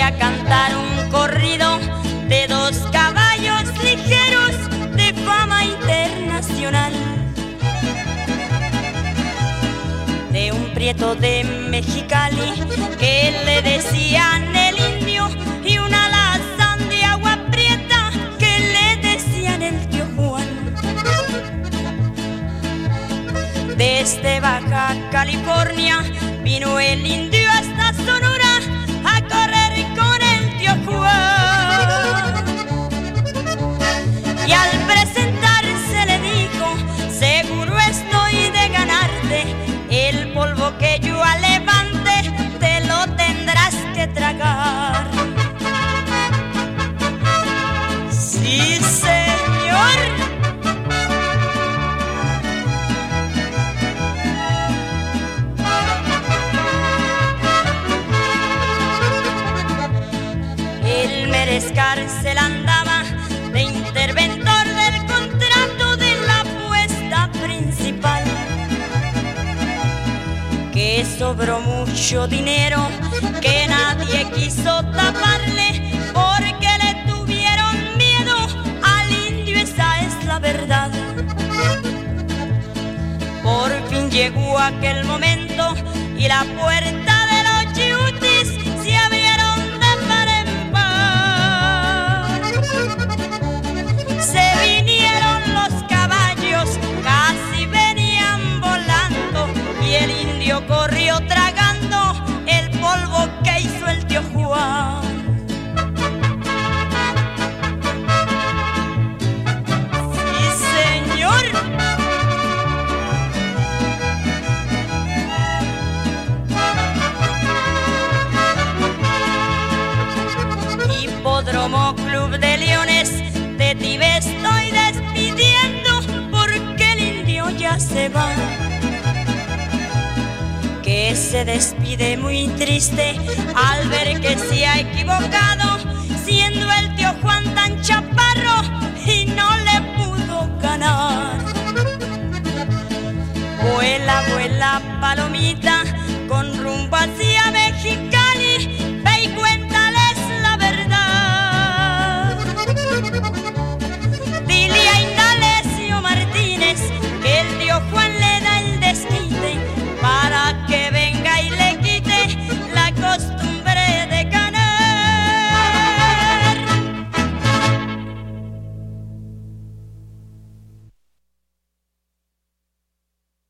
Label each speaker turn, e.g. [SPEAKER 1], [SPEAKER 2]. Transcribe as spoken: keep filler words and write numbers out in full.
[SPEAKER 1] a cantar un corrido de dos caballos ligeros de fama internacional, de un prieto de Mexicali que le decían el indio y una alazán de agua prieta que le decían el tío Juan. Desde Baja California vino el indio hasta Sonora a correr con el tío Juan. Y al presentarse le dijo: seguro estoy de ganarte, el polvo que yo levante te lo tendrás que tragar. Sí, señor. El Merescar se la andaba de interventor del contrato de la apuesta principal, que sobró mucho dinero que nadie quiso taparle porque le tuvieron miedo al indio, esa es la verdad. Por fin llegó aquel momento y la puerta de los chiutis se abrieron de par en par. Se vinieron los caballos, casi venían volando, y el indio corrió tragando el polvo que hizo el tío Juan. Sí, señor. Hipódromo Club de Leones, de ti me estoy despidiendo porque el indio ya se va, que se despide muy triste al ver que se ha equivocado, siendo el tío Juan tan chaparro y no le pudo ganar. Vuela, vuela palomita con rumbo hacia